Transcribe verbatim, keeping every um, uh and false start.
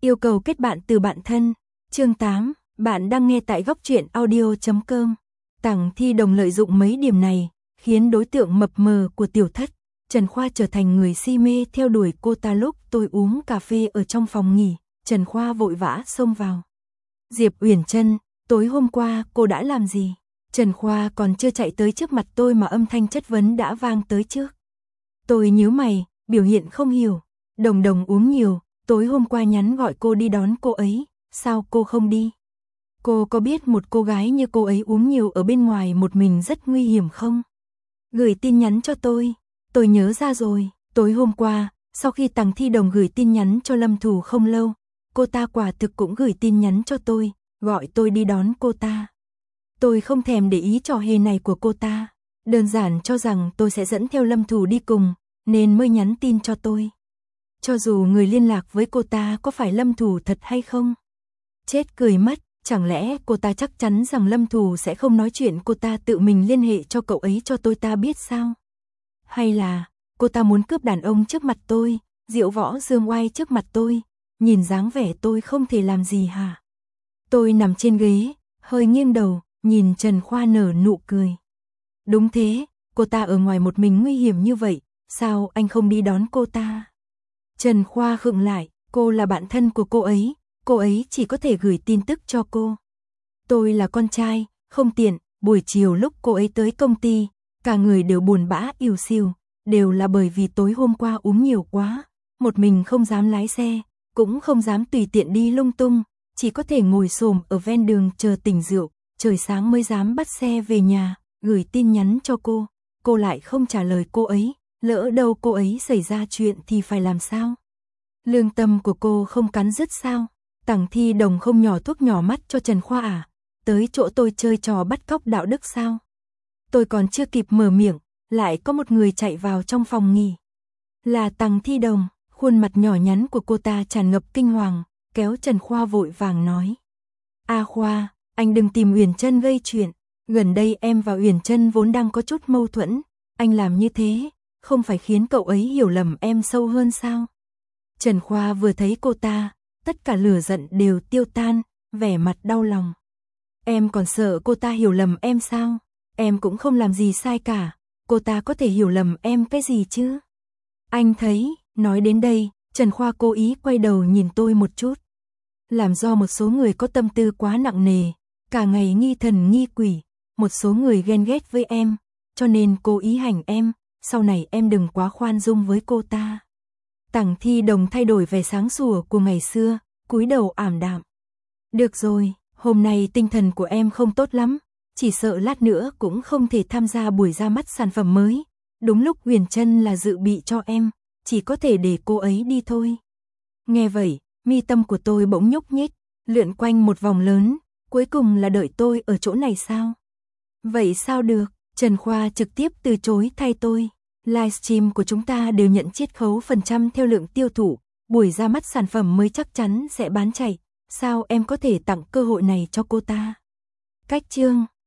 Yêu cầu kết bạn từ bạn thân. Chương tám, bạn đang nghe tại góc truyện audio chấm com. Tằng Thi Đồng lợi dụng mấy điểm này, khiến đối tượng mập mờ của tiểu thất, Trần Khoa trở thành người si mê theo đuổi cô ta. Lúc tôi uống cà phê ở trong phòng nghỉ, Trần Khoa vội vã xông vào. Diệp Uyển Trân, tối hôm qua cô đã làm gì? Trần Khoa còn chưa chạy tới trước mặt tôi mà âm thanh chất vấn đã vang tới trước. Tôi nhíu mày, biểu hiện không hiểu. Đồng Đồng uống nhiều, tối hôm qua nhắn gọi cô đi đón cô ấy, sao cô không đi? Cô có biết một cô gái như cô ấy uống nhiều ở bên ngoài một mình rất nguy hiểm không? Gửi tin nhắn cho tôi. Tôi nhớ ra rồi, tối hôm qua, sau khi Tằng Thi Đồng gửi tin nhắn cho Lâm Thù không lâu, cô ta quả thực cũng gửi tin nhắn cho tôi, gọi tôi đi đón cô ta. Tôi không thèm để ý trò hề này của cô ta, đơn giản cho rằng tôi sẽ dẫn theo Lâm Thù đi cùng, nên mới nhắn tin cho tôi. Cho dù người liên lạc với cô ta có phải Lâm Thù thật hay không? Chết cười mất, chẳng lẽ cô ta chắc chắn rằng Lâm Thù sẽ không nói chuyện, cô ta tự mình liên hệ cho cậu ấy cho tôi ta biết sao? Hay là cô ta muốn cướp đàn ông trước mặt tôi, diệu võ dương oai trước mặt tôi, nhìn dáng vẻ tôi không thể làm gì hả? Tôi nằm trên ghế, hơi nghiêng đầu, nhìn Trần Khoa nở nụ cười. Đúng thế, cô ta ở ngoài một mình nguy hiểm như vậy, sao anh không đi đón cô ta? Trần Khoa khựng lại, cô là bạn thân của cô ấy, cô ấy chỉ có thể gửi tin tức cho cô. Tôi là con trai, không tiện, buổi chiều lúc cô ấy tới công ty, cả người đều buồn bã ỉu xìu, đều là bởi vì tối hôm qua uống nhiều quá, một mình không dám lái xe, cũng không dám tùy tiện đi lung tung, chỉ có thể ngồi xổm ở ven đường chờ tỉnh rượu, trời sáng mới dám bắt xe về nhà, gửi tin nhắn cho cô, cô lại không trả lời cô ấy, lỡ đâu cô ấy xảy ra chuyện thì phải làm sao? Lương tâm của cô không cắn rứt sao? Tằng Thi Đồng không nhỏ thuốc nhỏ mắt cho Trần Khoa à? Tới chỗ tôi chơi trò bắt cóc đạo đức sao? Tôi còn chưa kịp mở miệng, lại có một người chạy vào trong phòng nghỉ. Là Tằng Thi Đồng, khuôn mặt nhỏ nhắn của cô ta tràn ngập kinh hoàng, kéo Trần Khoa vội vàng nói. A Khoa, anh đừng tìm Uyển Trân gây chuyện, gần đây em và Uyển Trân vốn đang có chút mâu thuẫn, anh làm như thế, không phải khiến cậu ấy hiểu lầm em sâu hơn sao? Trần Khoa vừa thấy cô ta, tất cả lửa giận đều tiêu tan, vẻ mặt đau lòng. Em còn sợ cô ta hiểu lầm em sao? Em cũng không làm gì sai cả, cô ta có thể hiểu lầm em cái gì chứ? Anh thấy, nói đến đây, Trần Khoa cố ý quay đầu nhìn tôi một chút. Làm do một số người có tâm tư quá nặng nề, cả ngày nghi thần nghi quỷ, một số người ghen ghét với em, cho nên cố ý hành em, sau này em đừng quá khoan dung với cô ta. Tằng Thi Đồng thay đổi vẻ sáng sủa của ngày xưa, cúi đầu ảm đạm. Được rồi, hôm nay tinh thần của em không tốt lắm, chỉ sợ lát nữa cũng không thể tham gia buổi ra mắt sản phẩm mới. Đúng lúc Uyển Trân là dự bị cho em, chỉ có thể để cô ấy đi thôi. Nghe vậy, mi tâm của tôi bỗng nhúc nhích, lượn quanh một vòng lớn, cuối cùng là đợi tôi ở chỗ này sao? Vậy sao được? Trần Khoa trực tiếp từ chối thay tôi. Livestream của chúng ta đều nhận chiết khấu phần trăm theo lượng tiêu thụ, buổi ra mắt sản phẩm mới chắc chắn sẽ bán chạy, sao em có thể tặng cơ hội này cho cô ta? Cách chương